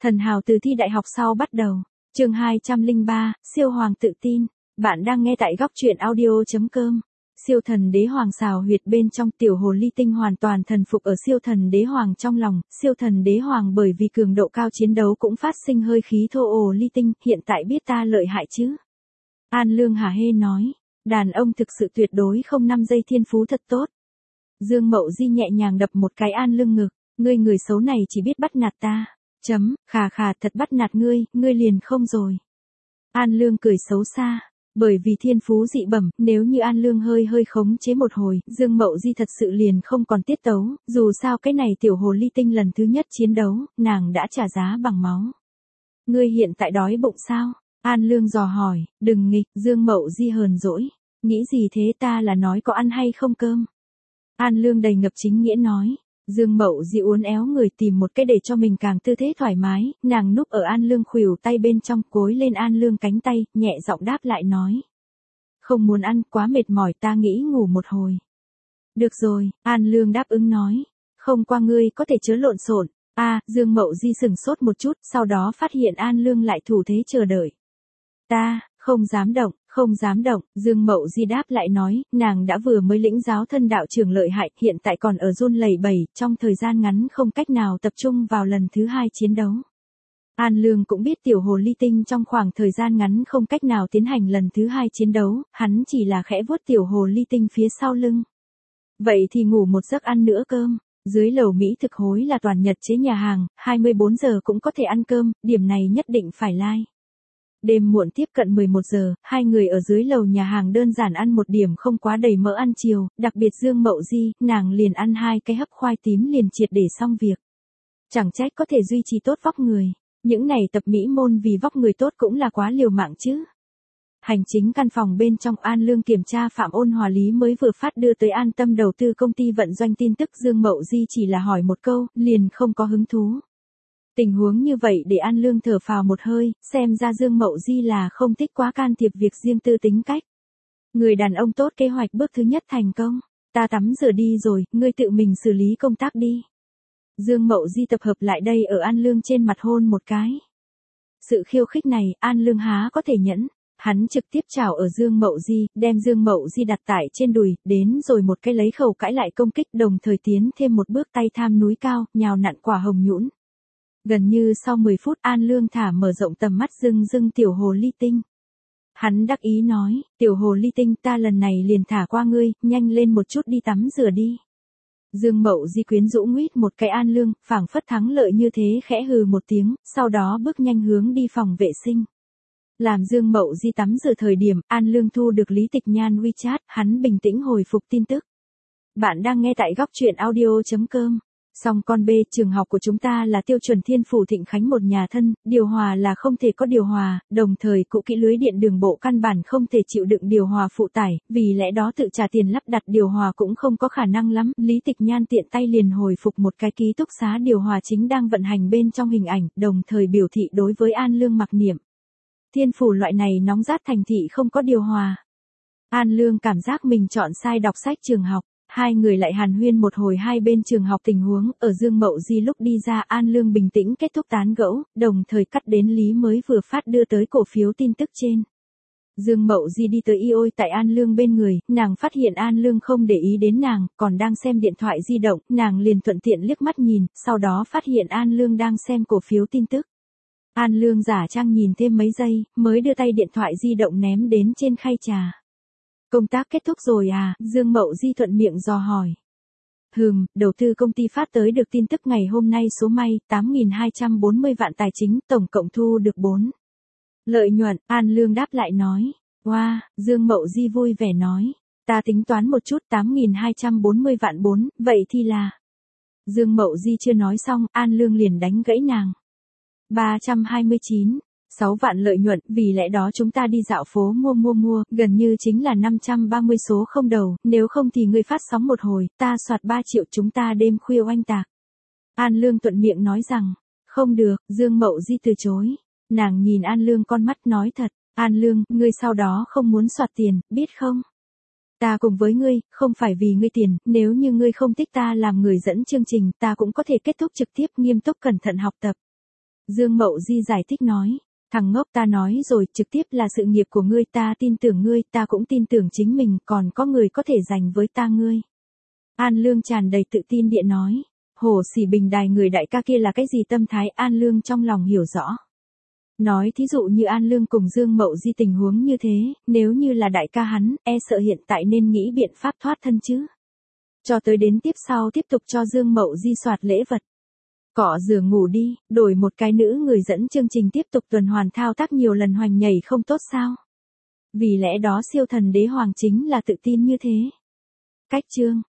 Thần hào từ thi đại học sau bắt đầu. Chương 203, siêu hoàng tự tin. Bạn đang nghe tại góc truyện audio.com. Siêu thần đế hoàng xào huyệt bên trong tiểu hồ ly tinh hoàn toàn thần phục ở siêu thần đế hoàng trong lòng. Siêu thần đế hoàng bởi vì cường độ cao chiến đấu cũng phát sinh hơi khí thô ồ ly tinh, hiện tại biết ta lợi hại chứ. An Lương hả hê nói, đàn ông thực sự tuyệt đối không 5 giây thiên phú thật tốt. Dương Mậu Di nhẹ nhàng đập một cái An Lương ngực, ngươi người xấu này chỉ biết bắt nạt ta. Khà khà thật bắt nạt ngươi liền không rồi. An Lương cười xấu xa, bởi vì thiên phú dị bẩm, nếu như An Lương hơi khống chế một hồi, Dương Mậu Di thật sự liền không còn tiết tấu, dù sao cái này tiểu hồ ly tinh lần thứ nhất chiến đấu, nàng đã trả giá bằng máu. Ngươi hiện tại đói bụng sao? An Lương dò hỏi, đừng nghịch, Dương Mậu Di hờn dỗi, nghĩ gì thế, ta là nói có ăn hay không cơm. An Lương đầy ngập chính nghĩa nói. Dương Mậu Di uốn éo người tìm một cái để cho mình càng tư thế thoải mái, nàng núp ở An Lương khuỷu tay bên trong, cối lên An Lương cánh tay, nhẹ giọng đáp lại nói. Không muốn ăn, quá mệt mỏi, ta nghĩ ngủ một hồi. Được rồi, An Lương đáp ứng nói. Không qua ngươi có thể chớ lộn xộn. Dương Mậu Di sửng sốt một chút, sau đó phát hiện An Lương lại thủ thế chờ đợi. Ta, không dám động, Dương Mậu Di đáp lại nói, nàng đã vừa mới lĩnh giáo thân đạo trưởng lợi hại, hiện tại còn ở run lẩy bẩy, trong thời gian ngắn không cách nào tập trung vào lần thứ 2 chiến đấu. An Lương cũng biết tiểu hồ ly tinh trong khoảng thời gian ngắn không cách nào tiến hành lần thứ 2 chiến đấu, hắn chỉ là khẽ vuốt tiểu hồ ly tinh phía sau lưng. Vậy thì ngủ một giấc ăn nữa cơm, dưới lầu Mỹ thực hối là toàn nhật chế nhà hàng, 24 giờ cũng có thể ăn cơm, điểm này nhất định phải like. Đêm muộn tiếp cận 11 giờ, hai người ở dưới lầu nhà hàng đơn giản ăn một điểm không quá đầy mỡ ăn chiều, đặc biệt Dương Mậu Di, nàng liền ăn 2 cái hấp khoai tím liền triệt để xong việc. Chẳng trách có thể duy trì tốt vóc người, những này tập mỹ môn vì vóc người tốt cũng là quá liều mạng chứ. Hành chính căn phòng bên trong An Lương kiểm tra Phạm Ôn Hòa Lý mới vừa phát đưa tới An Tâm đầu tư công ty vận doanh tin tức, Dương Mậu Di chỉ là hỏi một câu, liền không có hứng thú. Tình huống như vậy để An Lương thở phào một hơi, xem ra Dương Mậu Di là không thích quá can thiệp việc riêng tư tính cách. Người đàn ông tốt, kế hoạch bước thứ nhất thành công. Ta tắm rửa đi rồi, ngươi tự mình xử lý công tác đi. Dương Mậu Di tập hợp lại đây ở An Lương trên mặt hôn một cái. Sự khiêu khích này, An Lương há có thể nhẫn. Hắn trực tiếp chảo ở Dương Mậu Di, đem Dương Mậu Di đặt tại trên đùi, đến rồi một cái lấy khẩu cãi lại công kích, đồng thời tiến thêm một bước tay tham núi cao, nhào nặn quả hồng nhũn. Gần như sau 10 phút An Lương thả mở rộng tầm mắt dưng tiểu hồ ly tinh. Hắn đắc ý nói, tiểu hồ ly tinh, ta lần này liền thả qua ngươi, nhanh lên một chút đi tắm rửa đi. Dương Mậu Di quyến rũ nguyết một cái An Lương, phảng phất thắng lợi như thế, khẽ hừ một tiếng, sau đó bước nhanh hướng đi phòng vệ sinh. Làm Dương Mậu Di tắm rửa thời điểm, An Lương thu được Lý Tịch Nhan WeChat, hắn bình tĩnh hồi phục tin tức. Bạn đang nghe tại góc truyện audio.com. Song con B, trường học của chúng ta là tiêu chuẩn Thiên Phủ Thịnh Khánh một nhà thân, điều hòa là không thể có điều hòa, đồng thời cũ kỹ lưới điện đường bộ căn bản không thể chịu đựng điều hòa phụ tải, vì lẽ đó tự trả tiền lắp đặt điều hòa cũng không có khả năng lắm. Lý Tịch Nhan tiện tay liền hồi phục một cái ký túc xá điều hòa chính đang vận hành bên trong hình ảnh, đồng thời biểu thị đối với An Lương mặc niệm. Thiên Phủ loại này nóng rát thành thị không có điều hòa. An Lương cảm giác mình chọn sai đọc sách trường học. Hai người lại hàn huyên một hồi hai bên trường học tình huống, ở Dương Mậu Di lúc đi ra An Lương bình tĩnh kết thúc tán gẫu, đồng thời cắt đến Lý mới vừa phát đưa tới cổ phiếu tin tức trên. Dương Mậu Di đi tới ôi tại An Lương bên người, nàng phát hiện An Lương không để ý đến nàng, còn đang xem điện thoại di động, nàng liền thuận tiện liếc mắt nhìn, sau đó phát hiện An Lương đang xem cổ phiếu tin tức. An Lương giả trang nhìn thêm mấy giây, mới đưa tay điện thoại di động ném đến trên khay trà. Công tác kết thúc rồi à, Dương Mậu Di thuận miệng dò hỏi. Đầu tư công ty phát tới được tin tức ngày hôm nay số may, 8.240 vạn tài chính, tổng cộng thu được 4. Lợi nhuận, An Lương đáp lại nói. Wow, Dương Mậu Di vui vẻ nói. Ta tính toán một chút, 8.240 vạn 4, vậy thì là. Dương Mậu Di chưa nói xong, An Lương liền đánh gãy nàng. 329. 6 vạn lợi nhuận, vì lẽ đó chúng ta đi dạo phố mua, gần như chính là 530 số không đầu, nếu không thì ngươi phát sóng một hồi, ta soạt 3 triệu chúng ta đêm khuya oanh tạc. An Lương thuận miệng nói rằng, không được, Dương Mậu Di từ chối. Nàng nhìn An Lương con mắt nói thật, An Lương, ngươi sau đó không muốn soạt tiền, biết không? Ta cùng với ngươi, không phải vì ngươi tiền, nếu như ngươi không thích ta làm người dẫn chương trình, ta cũng có thể kết thúc trực tiếp, nghiêm túc cẩn thận học tập. Dương Mậu Di giải thích nói. Thằng ngốc, ta nói rồi, trực tiếp là sự nghiệp của ngươi, ta tin tưởng ngươi, ta cũng tin tưởng chính mình, còn có người có thể giành với ta ngươi. An Lương tràn đầy tự tin điện nói. Hồ Sỉ Bình Đài, người đại ca kia là cái gì tâm thái, An Lương trong lòng hiểu rõ. Nói thí dụ như An Lương cùng Dương Mậu Di tình huống như thế, nếu như là đại ca hắn, e sợ hiện tại nên nghĩ biện pháp thoát thân chứ. Cho tới đến tiếp sau tiếp tục cho Dương Mậu Di soạt lễ vật. Cọ rửa ngủ đi, đổi một cái nữ người dẫn chương trình tiếp tục tuần hoàn thao tác nhiều lần hoành nhảy không tốt sao? Vì lẽ đó siêu thần đế hoàng chính là tự tin như thế. Cách chương